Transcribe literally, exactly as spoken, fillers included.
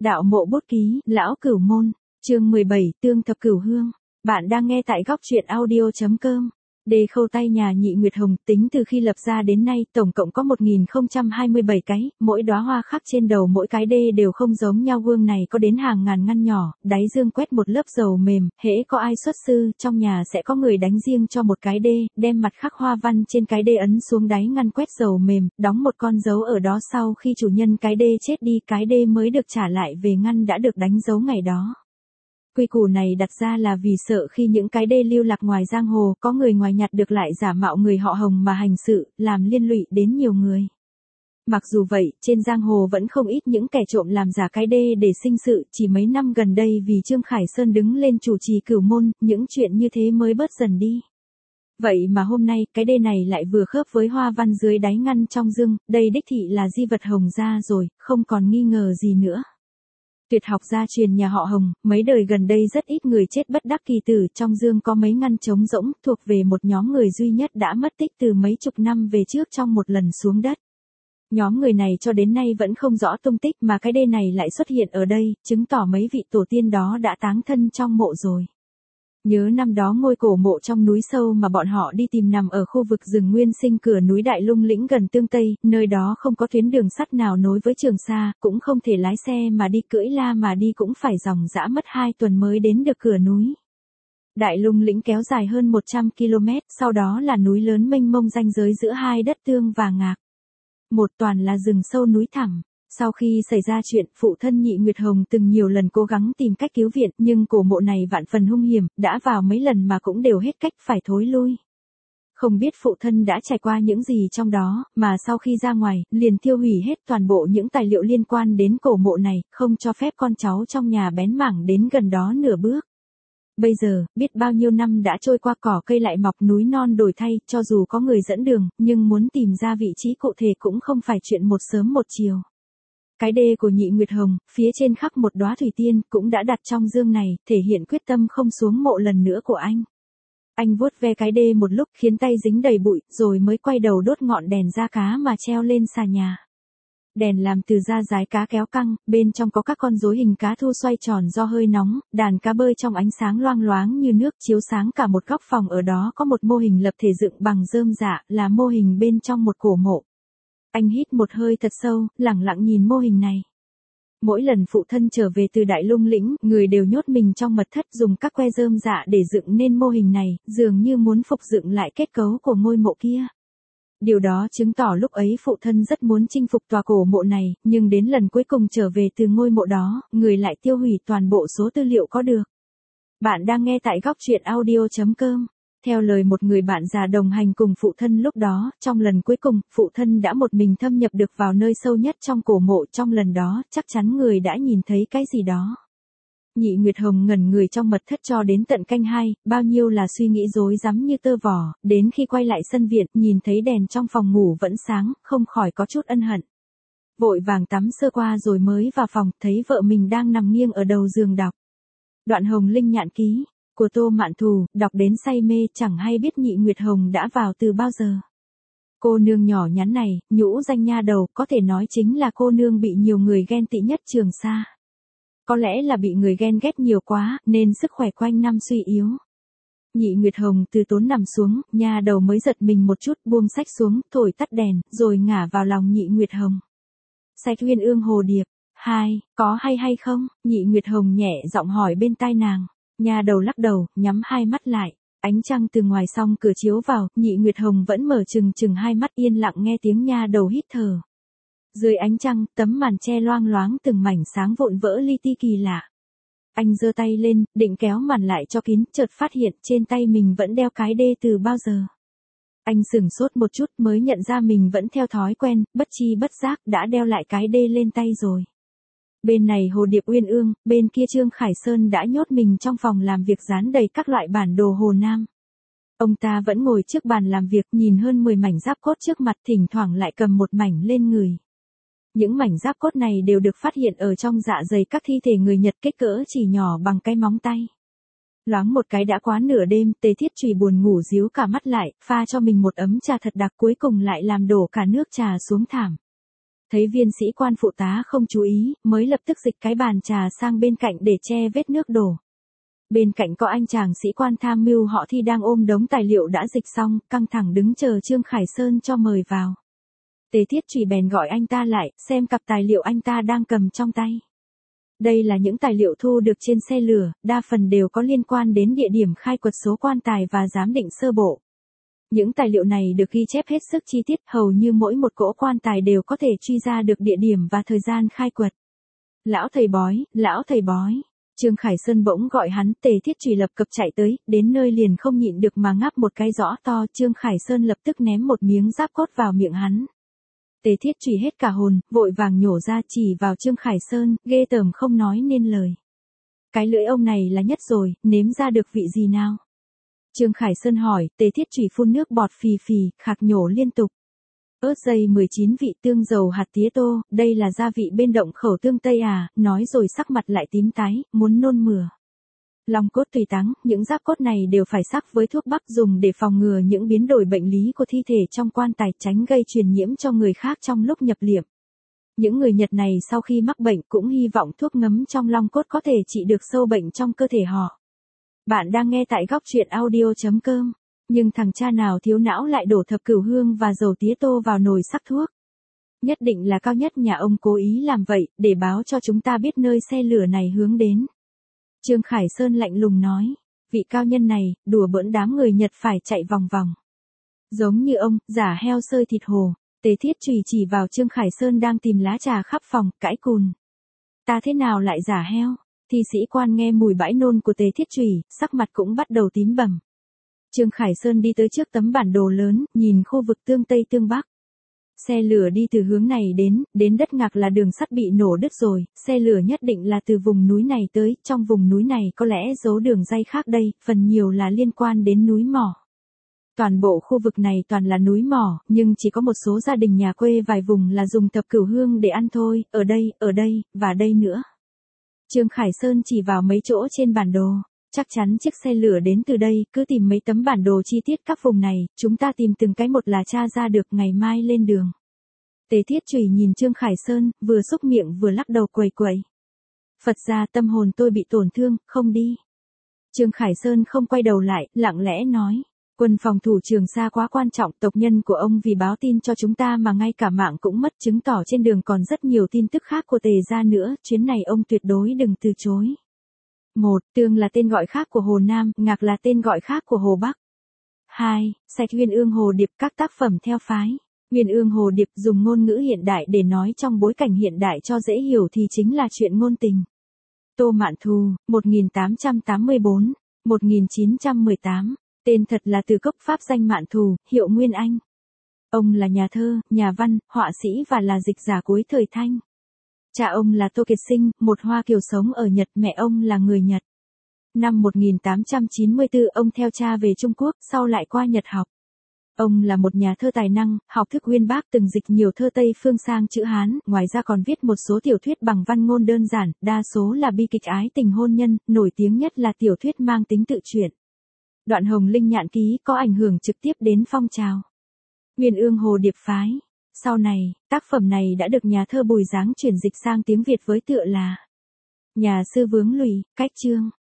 Đạo mộ bút ký, Lão Cửu Môn, chương mười bảy, Tương thập cửu hương. Bạn đang nghe tại góc truyện audio chấm com. Đề khâu tay nhà Nhị Nguyệt Hồng tính từ khi lập ra đến nay tổng cộng có một nghìn không trăm hai mươi bảy cái, mỗi đóa hoa khắc trên đầu mỗi cái đê đều không giống nhau. Gương này có đến hàng ngàn ngăn nhỏ, đáy dương quét một lớp dầu mềm, hễ có ai xuất sư trong nhà sẽ có người đánh riêng cho một cái đê, đem mặt khắc hoa văn trên cái đê ấn xuống đáy ngăn quét dầu mềm, đóng một con dấu ở đó. Sau khi chủ nhân cái đê chết đi, cái đê mới được trả lại về ngăn đã được đánh dấu ngày đó. Quy củ này đặt ra là vì sợ khi những cái đê lưu lạc ngoài giang hồ, có người ngoài nhặt được lại giả mạo người họ Hồng mà hành sự, làm liên lụy đến nhiều người. Mặc dù vậy, trên giang hồ vẫn không ít những kẻ trộm làm giả cái đê để sinh sự, chỉ mấy năm gần đây vì Trương Khải Sơn đứng lên chủ trì Cửu Môn, những chuyện như thế mới bớt dần đi. Vậy mà hôm nay, cái đê này lại vừa khớp với hoa văn dưới đáy ngăn trong dương, đây đích thị là di vật Hồng gia rồi, không còn nghi ngờ gì nữa. Tuyệt học gia truyền nhà họ Hồng, mấy đời gần đây rất ít người chết bất đắc kỳ tử, trong dương có mấy ngăn trống rỗng, thuộc về một nhóm người duy nhất đã mất tích từ mấy chục năm về trước trong một lần xuống đất. Nhóm người này cho đến nay vẫn không rõ tung tích, mà cái đê này lại xuất hiện ở đây, chứng tỏ mấy vị tổ tiên đó đã táng thân trong mộ rồi. Nhớ năm đó ngôi cổ mộ trong núi sâu mà bọn họ đi tìm nằm ở khu vực rừng nguyên sinh cửa núi Đại Lung Lĩnh gần Tương Tây, nơi đó không có tuyến đường sắt nào nối với Trường Sa, cũng không thể lái xe mà đi, cưỡi la mà đi cũng phải dòng dã mất hai tuần mới đến được cửa núi. Đại Lung Lĩnh kéo dài hơn một trăm ki lô mét, sau đó là núi lớn mênh mông ranh giới giữa hai đất Tương và Ngạc. Một toàn là rừng sâu núi thẳm. Sau khi xảy ra chuyện, phụ thân Nhị Nguyệt Hồng từng nhiều lần cố gắng tìm cách cứu viện, nhưng cổ mộ này vạn phần hung hiểm, đã vào mấy lần mà cũng đều hết cách phải thối lui. Không biết phụ thân đã trải qua những gì trong đó, mà sau khi ra ngoài, liền tiêu hủy hết toàn bộ những tài liệu liên quan đến cổ mộ này, không cho phép con cháu trong nhà bén mảng đến gần đó nửa bước. Bây giờ, biết bao nhiêu năm đã trôi qua, cỏ cây lại mọc, núi non đổi thay, cho dù có người dẫn đường, nhưng muốn tìm ra vị trí cụ thể cũng không phải chuyện một sớm một chiều. Cái đê của Nhị Nguyệt Hồng, phía trên khắc một đóa thủy tiên, cũng đã đặt trong dương này, thể hiện quyết tâm không xuống mộ lần nữa của anh. Anh vuốt ve cái đê một lúc khiến tay dính đầy bụi, rồi mới quay đầu đốt ngọn đèn da cá mà treo lên xà nhà. Đèn làm từ da dái cá kéo căng, bên trong có các con rối hình cá thu xoay tròn do hơi nóng, đàn cá bơi trong ánh sáng loang loáng như nước chiếu sáng cả một góc phòng. Ở đó có một mô hình lập thể dựng bằng rơm rạ, là mô hình bên trong một cổ mộ. Anh hít một hơi thật sâu, lẳng lặng nhìn mô hình này. Mỗi lần phụ thân trở về từ Đại Lung Lĩnh, người đều nhốt mình trong mật thất dùng các que rơm rạ để dựng nên mô hình này, dường như muốn phục dựng lại kết cấu của ngôi mộ kia. Điều đó chứng tỏ lúc ấy phụ thân rất muốn chinh phục tòa cổ mộ này, nhưng đến lần cuối cùng trở về từ ngôi mộ đó, người lại tiêu hủy toàn bộ số tư liệu có được. Bạn đang nghe tại góc truyện audio chấm com. Theo lời một người bạn già đồng hành cùng phụ thân lúc đó, trong lần cuối cùng, phụ thân đã một mình thâm nhập được vào nơi sâu nhất trong cổ mộ. Trong lần đó, chắc chắn người đã nhìn thấy cái gì đó. Nhị Nguyệt Hồng ngẩn người trong mật thất cho đến tận canh hai, bao nhiêu là suy nghĩ rối rắm như tơ vò, đến khi quay lại sân viện, nhìn thấy đèn trong phòng ngủ vẫn sáng, không khỏi có chút ân hận. Vội vàng tắm sơ qua rồi mới vào phòng, thấy vợ mình đang nằm nghiêng ở đầu giường đọc Đoạn Hồng Linh nhạn ký của Tô Mạn Thù, đọc đến say mê, chẳng hay biết Nhị Nguyệt Hồng đã vào từ bao giờ. Cô nương nhỏ nhắn này, nhũ danh nha đầu, có thể nói chính là cô nương bị nhiều người ghen tị nhất Trường Sa. Có lẽ là bị người ghen ghét nhiều quá, nên sức khỏe quanh năm suy yếu. Nhị Nguyệt Hồng từ tốn nằm xuống, nha đầu mới giật mình một chút, buông sách xuống, thổi tắt đèn, rồi ngả vào lòng Nhị Nguyệt Hồng. Sách Uyên Ương Hồ Điệp, hai, có hay hay không? Nhị Nguyệt Hồng nhẹ giọng hỏi bên tai nàng. Nha đầu lắc đầu, nhắm hai mắt lại. Ánh trăng từ ngoài song cửa chiếu vào, Nhị Nguyệt Hồng vẫn mở trừng trừng hai mắt, yên lặng nghe tiếng nha đầu hít thở. Dưới ánh trăng, tấm màn che loang loáng từng mảnh sáng vụn vỡ li ti kỳ lạ. Anh giơ tay lên, định kéo màn lại cho kín, chợt phát hiện trên tay mình vẫn đeo cái đê từ bao giờ. Anh sửng sốt một chút mới nhận ra mình vẫn theo thói quen, bất chi bất giác đã đeo lại cái đê lên tay rồi. Bên này Hồ Điệp Uyên Ương, bên kia Trương Khải Sơn đã nhốt mình trong phòng làm việc dán đầy các loại bản đồ Hồ Nam. Ông ta vẫn ngồi trước bàn làm việc, nhìn hơn mười mảnh giáp cốt trước mặt, thỉnh thoảng lại cầm một mảnh lên người. Những mảnh giáp cốt này đều được phát hiện ở trong dạ dày các thi thể người Nhật, kích cỡ chỉ nhỏ bằng cái móng tay. Loáng một cái đã quá nửa đêm, Tề Thiết Trùy buồn ngủ díu cả mắt lại, pha cho mình một ấm trà thật đặc, cuối cùng lại làm đổ cả nước trà xuống thảm. Thấy viên sĩ quan phụ tá không chú ý, mới lập tức dịch cái bàn trà sang bên cạnh để che vết nước đổ. Bên cạnh có anh chàng sĩ quan tham mưu họ Thi đang ôm đống tài liệu đã dịch xong, căng thẳng đứng chờ Trương Khải Sơn cho mời vào. Tề Thiết Trùy bèn gọi anh ta lại, xem cặp tài liệu anh ta đang cầm trong tay. Đây là những tài liệu thu được trên xe lửa, đa phần đều có liên quan đến địa điểm khai quật số quan tài và giám định sơ bộ. Những tài liệu này được ghi chép hết sức chi tiết, hầu như mỗi một cỗ quan tài đều có thể truy ra được địa điểm và thời gian khai quật. Lão thầy bói, lão thầy bói. Trương Khải Sơn bỗng gọi hắn. Tề Thiết Trùy lập cập chạy tới, đến nơi liền không nhịn được mà ngáp một cái rõ to. Trương Khải Sơn lập tức ném một miếng giáp cốt vào miệng hắn. Tề Thiết Trùy hết cả hồn, vội vàng nhổ ra chỉ vào Trương Khải Sơn, ghê tởm không nói nên lời. Cái lưỡi ông này là nhất rồi, nếm ra được vị gì nào? Trương Khải Sơn hỏi. Tề Thiết Trùy phun nước bọt phì phì, khạc nhổ liên tục. Ớt dây mười chín vị, tương dầu hạt tía tô, đây là gia vị bên động khẩu tương Tây à, nói rồi sắc mặt lại tím tái, muốn nôn mửa. Long cốt tùy táng, những giáp cốt này đều phải sắc với thuốc bắc dùng để phòng ngừa những biến đổi bệnh lý của thi thể trong quan tài, tránh gây truyền nhiễm cho người khác trong lúc nhập liệm. Những người Nhật này sau khi mắc bệnh cũng hy vọng thuốc ngấm trong long cốt có thể trị được sâu bệnh trong cơ thể họ. Bạn đang nghe tại góc truyện audio chấm com. Nhưng thằng cha nào thiếu não lại đổ thập cửu hương và dầu tía tô vào nồi sắc thuốc. Nhất định là Cao Nhất nhà ông cố ý làm vậy, để báo cho chúng ta biết nơi xe lửa này hướng đến. Trương Khải Sơn lạnh lùng nói, vị cao nhân này, đùa bỡn đám người Nhật phải chạy vòng vòng. Giống như ông, giả heo sơi thịt hồ. Tề Thiết Trùy chỉ vào Trương Khải Sơn đang tìm lá trà khắp phòng, cãi cùn. Ta thế nào lại giả heo? Thi sĩ quan nghe mùi bãi nôn của Tề Thiết Trùy, sắc mặt cũng bắt đầu tím bầm. Trương Khải Sơn đi tới trước tấm bản đồ lớn, nhìn khu vực tương Tây tương Bắc. Xe lửa đi từ hướng này đến, đến đất Ngạc là đường sắt bị nổ đứt rồi, xe lửa nhất định là từ vùng núi này tới, trong vùng núi này có lẽ giấu đường ray khác đây, phần nhiều là liên quan đến núi mỏ. Toàn bộ khu vực này toàn là núi mỏ, nhưng chỉ có một số gia đình nhà quê vài vùng là dùng thập cửu hương để ăn thôi, ở đây, ở đây, và đây nữa. Trương Khải Sơn chỉ vào mấy chỗ trên bản đồ. Chắc chắn chiếc xe lửa đến từ đây, cứ tìm mấy tấm bản đồ chi tiết các vùng này, chúng ta tìm từng cái một là tra ra được, ngày mai lên đường. Tề Thiết Trùy nhìn Trương Khải Sơn, vừa xúc miệng vừa lắc đầu quẩy quẩy. Phật ra tâm hồn tôi bị tổn thương, không đi. Trương Khải Sơn không quay đầu lại, lặng lẽ nói. Quân phòng thủ Trường Sa quá quan trọng, tộc nhân của ông vì báo tin cho chúng ta mà ngay cả mạng cũng mất, chứng tỏ trên đường còn rất nhiều tin tức khác của Tề gia nữa, chuyến này ông tuyệt đối đừng từ chối. một. Tương là tên gọi khác của Hồ Nam, Ngạc là tên gọi khác của Hồ Bắc. hai. Sách Uyên Ương Hồ Điệp, các tác phẩm theo phái Uyên Ương Hồ Điệp dùng ngôn ngữ hiện đại để nói trong bối cảnh hiện đại cho dễ hiểu thì chính là chuyện ngôn tình. Tô Mạn Thù, một nghìn tám trăm tám mươi tư đến một nghìn chín trăm mười tám, tên thật là Từ Cốc pháp danh Mạn Thù, hiệu Nguyên Anh. Ông là nhà thơ, nhà văn, họa sĩ và là dịch giả cuối thời Thanh. Cha ông là Tô Kiệt Sinh, một Hoa kiều sống ở Nhật, mẹ ông là người Nhật. Năm một nghìn tám trăm chín mươi tư ông theo cha về Trung Quốc, sau lại qua Nhật học. Ông là một nhà thơ tài năng, học thức uyên bác, từng dịch nhiều thơ Tây phương sang chữ Hán, ngoài ra còn viết một số tiểu thuyết bằng văn ngôn đơn giản, đa số là bi kịch ái tình hôn nhân, nổi tiếng nhất là tiểu thuyết mang tính tự truyện. Đoạn Hồng Linh Nhạn Ký có ảnh hưởng trực tiếp đến phong trào Uyên Ương Hồ Điệp phái. Sau này, tác phẩm này đã được nhà thơ Bùi Giáng chuyển dịch sang tiếng Việt với tựa là Nhà sư vướng lùi, cách chương.